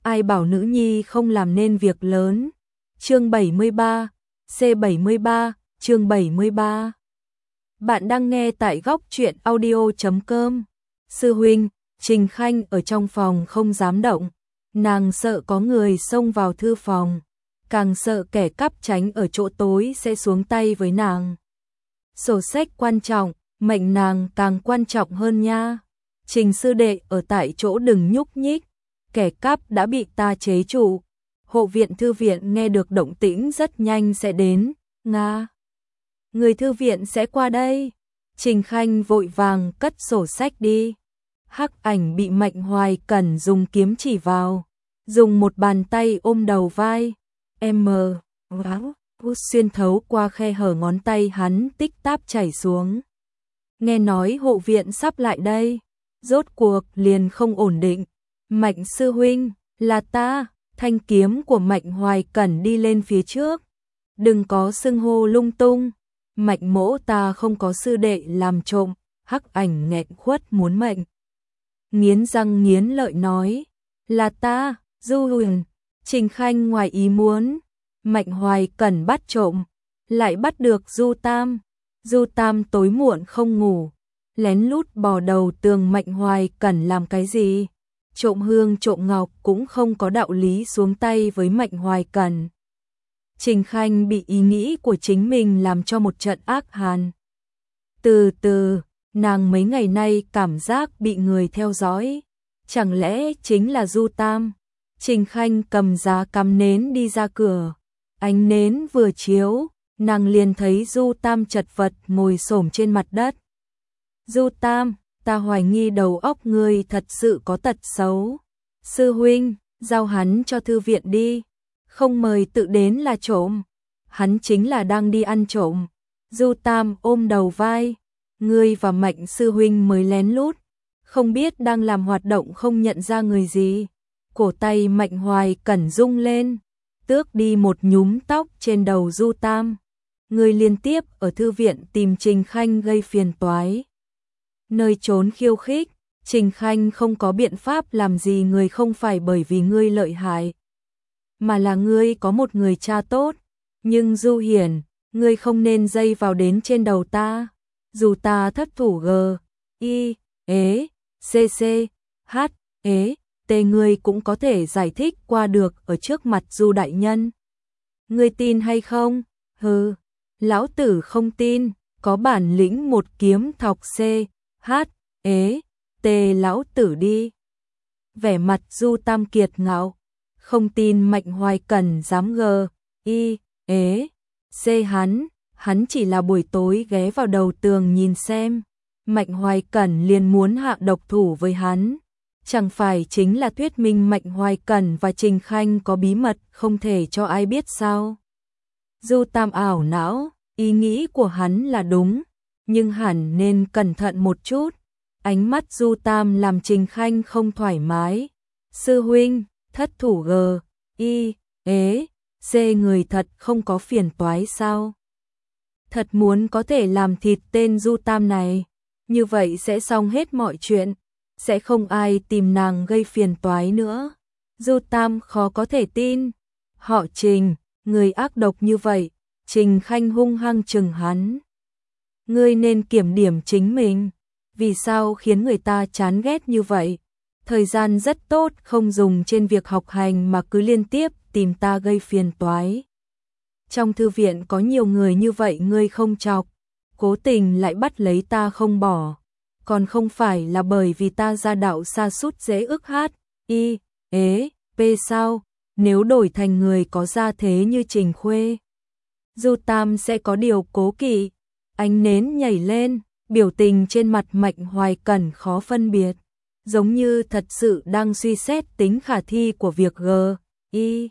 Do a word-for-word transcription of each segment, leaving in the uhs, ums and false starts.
ai bảo nữ nhi không làm nên việc lớn. Chương bảy mươi ba, C bảy mươi ba, chương bảy mươi ba. Bạn đang nghe tại góc truyện audio chấm com. Sư huynh, Trình Khanh ở trong phòng không dám động, nàng sợ có người xông vào thư phòng, càng sợ kẻ cắp tránh ở chỗ tối sẽ xuống tay với nàng. Sổ sách quan trọng, mệnh nàng càng quan trọng hơn nha. Trình sư đệ ở tại chỗ đừng nhúc nhích, kẻ cắp đã bị ta chế trụ. Hộ viện thư viện nghe được động tĩnh rất nhanh sẽ đến, nga. Người thư viện sẽ qua đây. Trình Khanh vội vàng cất sổ sách đi. Hắc Ảnh bị Mạnh Hoài Cẩn dùng kiếm chỉ vào, dùng một bàn tay ôm đầu vai. M, hút xuyên thấu qua khe hở ngón tay hắn tích táp chảy xuống. Nghe nói hộ viện sắp lại đây, rốt cuộc liền không ổn định. Mạnh sư huynh, là ta. Thanh kiếm của Mạnh Hoài Cẩn đi lên phía trước. Đừng có xưng hô lung tung. Mạnh mỗ ta không có sư đệ làm trộm. Hắc Ảnh nghẹn khuất muốn mệnh. Nghiến răng nghiến lợi nói. Là ta, Du Huyền. Trình Khanh ngoài ý muốn. Mạnh Hoài Cẩn bắt trộm. Lại bắt được Du Tam. Du Tam tối muộn không ngủ, lén lút bò đầu tường. Mạnh Hoài Cẩn làm cái gì? Trộm hương trộm ngọc cũng không có đạo lý xuống tay với Mạnh Hoài Cẩn. Trình Khanh bị ý nghĩ của chính mình làm cho một trận ác hàn. Từ từ, nàng mấy ngày nay cảm giác bị người theo dõi. Chẳng lẽ chính là Du Tam? Trình Khanh cầm giá cắm nến đi ra cửa. Ánh nến vừa chiếu, nàng liền thấy Du Tam chật vật ngồi xổm trên mặt đất. Du Tam, ta hoài nghi đầu óc ngươi thật sự có tật xấu. Sư huynh, giao hắn cho thư viện đi. Không mời tự đến là trộm. Hắn chính là đang đi ăn trộm. Du Tam ôm đầu vai. Ngươi và Mạnh sư huynh mới lén lút, không biết đang làm hoạt động không nhận ra người gì. Cổ tay Mạnh Hoài Cẩn rung lên, tước đi một nhúm tóc trên đầu Du Tam. Ngươi liên tiếp ở thư viện tìm Trình Khanh gây phiền toái. Nơi trốn khiêu khích, Trình Khanh không có biện pháp làm gì người không phải bởi vì ngươi lợi hại, mà là ngươi có một người cha tốt. Nhưng Du Hiển, ngươi không nên dây vào đến trên đầu ta. Dù ta thất thủ G, I, ế, C, C, H, ế, T ngươi cũng có thể giải thích qua được ở trước mặt Du đại nhân. Ngươi tin hay không? Hừ, lão tử không tin, có bản lĩnh một kiếm thọc C, H, ế, T lão tử đi. Vẻ mặt Du Tam kiệt ngạo, không tin Mạnh Hoài Cẩn dám G, I, ế, C hắn, hắn chỉ là buổi tối ghé vào đầu tường nhìn xem. Mạnh Hoài Cẩn liền muốn hạ độc thủ với hắn. Chẳng phải chính là thuyết minh Mạnh Hoài Cẩn và Trình Khanh có bí mật không thể cho ai biết sao? Du Tam ảo não, ý nghĩ của hắn là đúng, nhưng hẳn nên cẩn thận một chút. Ánh mắt Du Tam làm Trình Khanh không thoải mái. Sư huynh, thất thủ G, I, ế, C người thật không có phiền toái sao? Thật muốn có thể làm thịt tên Du Tam này, như vậy sẽ xong hết mọi chuyện, sẽ không ai tìm nàng gây phiền toái nữa. Du Tam khó có thể tin. Họ Trình, người ác độc như vậy. Trình Khanh hung hăng chừng hắn. Ngươi nên kiểm điểm chính mình. Vì sao khiến người ta chán ghét như vậy? Thời gian rất tốt không dùng trên việc học hành mà cứ liên tiếp tìm ta gây phiền toái. Trong thư viện có nhiều người như vậy ngươi không chọc, cố tình lại bắt lấy ta không bỏ. Còn không phải là bởi vì ta gia đạo sa sút dễ ức hát, I, ế, P sao? Nếu đổi thành người có gia thế như Trình Khuê, Du Tam sẽ có điều cố kỵ. Ánh nến nhảy lên, biểu tình trên mặt Mạnh Hoài Cẩn khó phân biệt, giống như thật sự đang suy xét tính khả thi của việc G, I,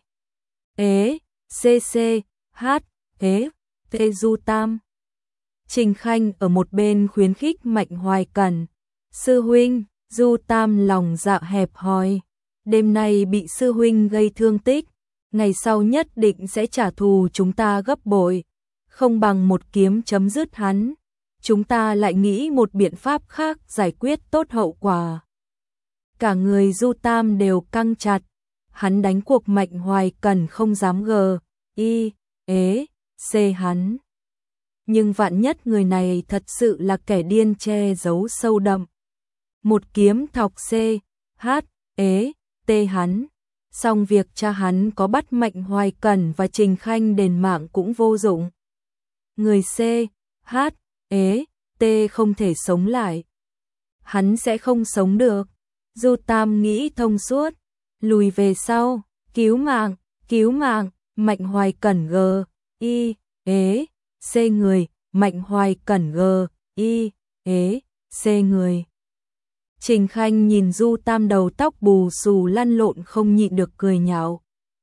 ế, C, C, H, ế, T Du Tam. Trình Khanh ở một bên khuyến khích Mạnh Hoài Cẩn. Sư huynh, Du Tam lòng dạ hẹp hòi, đêm nay bị sư huynh gây thương tích, ngày sau nhất định sẽ trả thù chúng ta gấp bội, không bằng một kiếm chấm dứt hắn. Chúng ta lại nghĩ một biện pháp khác giải quyết tốt hậu quả. Cả người Du Tam đều căng chặt, hắn đánh cuộc Mạnh Hoài Cẩn không dám gờ, y, ế, c hắn. Nhưng vạn nhất người này thật sự là kẻ điên che giấu sâu đậm. Một kiếm thọc c, h, ế, t hắn. Xong việc cha hắn có bắt Mạnh Hoài Cẩn và Trình Khanh đền mạng cũng vô dụng. Người c, h, ế, t không thể sống lại. Hắn sẽ không sống được. Du Tam nghĩ thông suốt, lùi về sau, cứu mạng, cứu mạng, Mạnh Hoài Cẩn g, y, ế, c người, Mạnh Hoài Cẩn g, y, ế, c người. Trình Khanh nhìn Du Tam đầu tóc bù xù lăn lộn không nhịn được cười nhạo.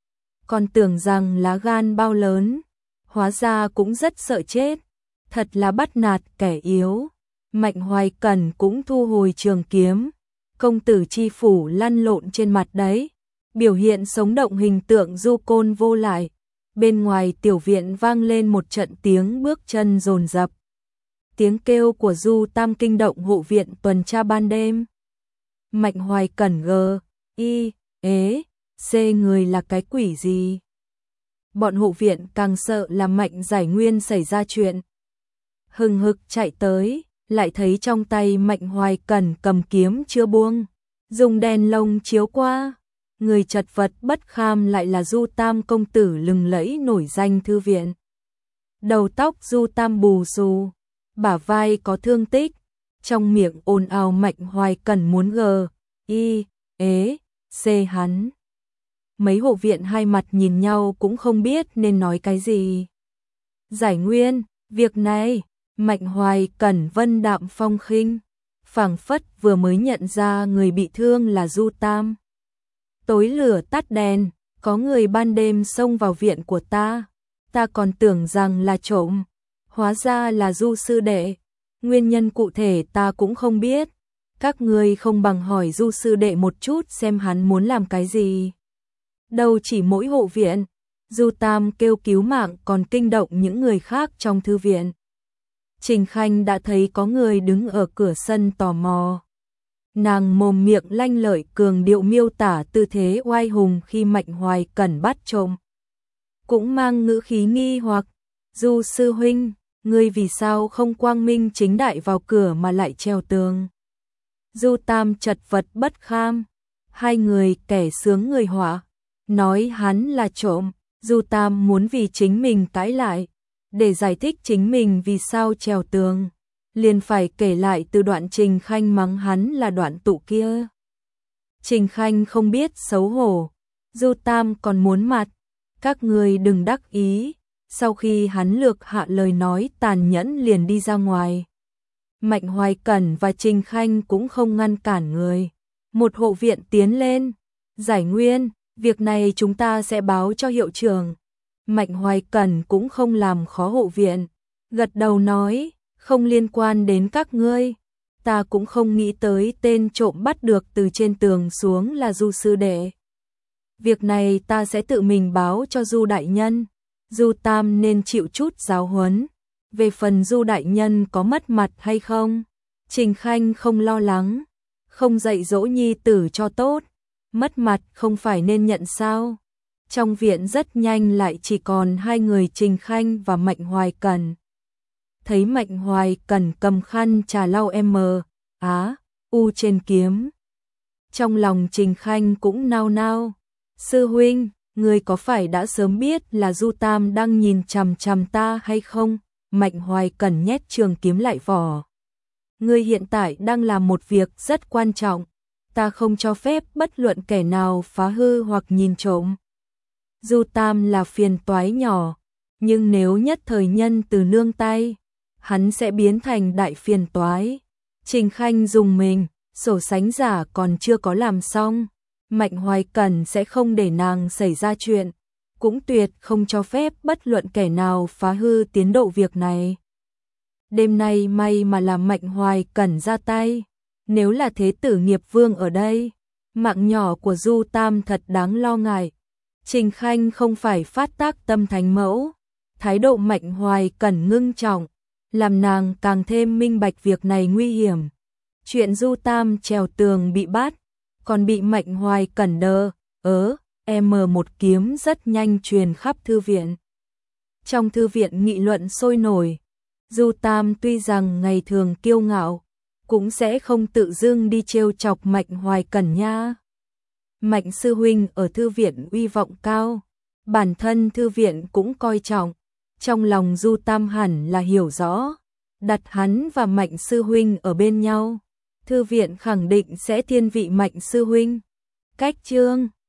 Còn tưởng rằng lá gan bao lớn, hóa ra cũng rất sợ chết, thật là bắt nạt kẻ yếu. Mạnh Hoài Cẩn cũng thu hồi trường kiếm, công tử chi phủ lăn lộn trên mặt đấy, biểu hiện sống động hình tượng du côn vô lại. Bên ngoài tiểu viện vang lên một trận tiếng bước chân dồn dập. Tiếng kêu của Du Tam kinh động hộ viện tuần tra ban đêm. Mạnh Hoài Cẩn g, y, ế, c người là cái quỷ gì? Bọn hộ viện càng sợ là Mạnh Giải Nguyên xảy ra chuyện. Hừng hực chạy tới, lại thấy trong tay Mạnh Hoài Cẩn cầm kiếm chưa buông, dùng đèn lồng chiếu qua. Người chật vật bất kham lại là Du Tam công tử lừng lẫy nổi danh thư viện. Đầu tóc Du Tam bù xù, bả vai có thương tích, trong miệng ồn ào Mạnh Hoài Cẩn muốn gờ, y, ế, c hắn. Mấy hộ viện hai mặt nhìn nhau cũng không biết nên nói cái gì. Giải Nguyên, việc này, Mạnh Hoài Cẩn vân đạm phong khinh, phảng phất vừa mới nhận ra người bị thương là Du Tam. Tối lửa tắt đèn, có người ban đêm xông vào viện của ta, ta còn tưởng rằng là trộm, hóa ra là Du sư đệ. Nguyên nhân cụ thể ta cũng không biết, các ngươi không bằng hỏi Du sư đệ một chút xem hắn muốn làm cái gì. Đâu chỉ mỗi hộ viện, Du Tam kêu cứu mạng còn kinh động những người khác trong thư viện. Trình Khanh đã thấy có người đứng ở cửa sân tò mò. Nàng mồm miệng lanh lợi cường điệu miêu tả tư thế oai hùng khi Mạnh Hoài Cẩn bắt trộm. Cũng mang ngữ khí nghi hoặc, Du sư huynh, ngươi vì sao không quang minh chính đại vào cửa mà lại treo tường? Du Tam chật vật bất kham, hai người kẻ sướng người họa, nói hắn là trộm. Du Tam muốn vì chính mình cãi lại, để giải thích chính mình vì sao treo tường, liền phải kể lại từ đoạn Trình Khanh mắng hắn là đoạn tụ kia. Trình Khanh không biết xấu hổ, Du Tam còn muốn mặt, các người đừng đắc ý. Sau khi hắn lược hạ lời nói tàn nhẫn liền đi ra ngoài. Mạnh Hoài Cẩn và Trình Khanh cũng không ngăn cản người. Một hộ viện tiến lên, Giải Nguyên, việc này chúng ta sẽ báo cho hiệu trưởng. Mạnh Hoài Cẩn cũng không làm khó hộ viện, gật đầu nói, không liên quan đến các ngươi. Ta cũng không nghĩ tới tên trộm bắt được từ trên tường xuống là Du sư đệ. Việc này ta sẽ tự mình báo cho Du đại nhân. Du Tam nên chịu chút giáo huấn. Về phần Du đại nhân có mất mặt hay không, Trình Khanh không lo lắng, không dạy dỗ nhi tử cho tốt, mất mặt không phải nên nhận sao? Trong viện rất nhanh lại chỉ còn hai người Trình Khanh và Mạnh Hoài Cẩn. Thấy Mạnh Hoài Cẩn cầm khăn trà lau m, á, u trên kiếm. Trong lòng Trình Khanh cũng nao nao, sư huynh, người có phải đã sớm biết là Du Tam đang nhìn chằm chằm ta hay không? Mạnh Hoài Cẩn nhét trường kiếm lại vỏ. Ngươi hiện tại đang làm một việc rất quan trọng, ta không cho phép bất luận kẻ nào phá hư hoặc nhìn trộm. Du Tam là phiền toái nhỏ, nhưng nếu nhất thời nhân từ nương tay, hắn sẽ biến thành đại phiền toái. Trình Khanh dùng mình, sổ sánh giả còn chưa có làm xong, Mạnh Hoài Cẩn sẽ không để nàng xảy ra chuyện, cũng tuyệt không cho phép bất luận kẻ nào phá hư tiến độ việc này. Đêm nay may mà làm Mạnh Hoài Cẩn ra tay, nếu là thế tử nghiệp vương ở đây, mạng nhỏ của Du Tam thật đáng lo ngại. Trình Khanh không phải phát tác tâm thánh mẫu, thái độ Mạnh Hoài Cẩn ngưng trọng, làm nàng càng thêm minh bạch việc này nguy hiểm. Chuyện Du Tam trèo tường bị bắt, còn bị Mạnh Hoài Cẩn đờ, ớ, M một kiếm rất nhanh truyền khắp thư viện. Trong thư viện nghị luận sôi nổi, Du Tam tuy rằng ngày thường kiêu ngạo, cũng sẽ không tự dưng đi trêu chọc Mạnh Hoài Cẩn nha. Mạnh sư huynh ở thư viện uy vọng cao, bản thân thư viện cũng coi trọng, trong lòng Du Tam hẳn là hiểu rõ, đặt hắn và Mạnh sư huynh ở bên nhau, thư viện khẳng định sẽ thiên vị Mạnh sư huynh. Cách chương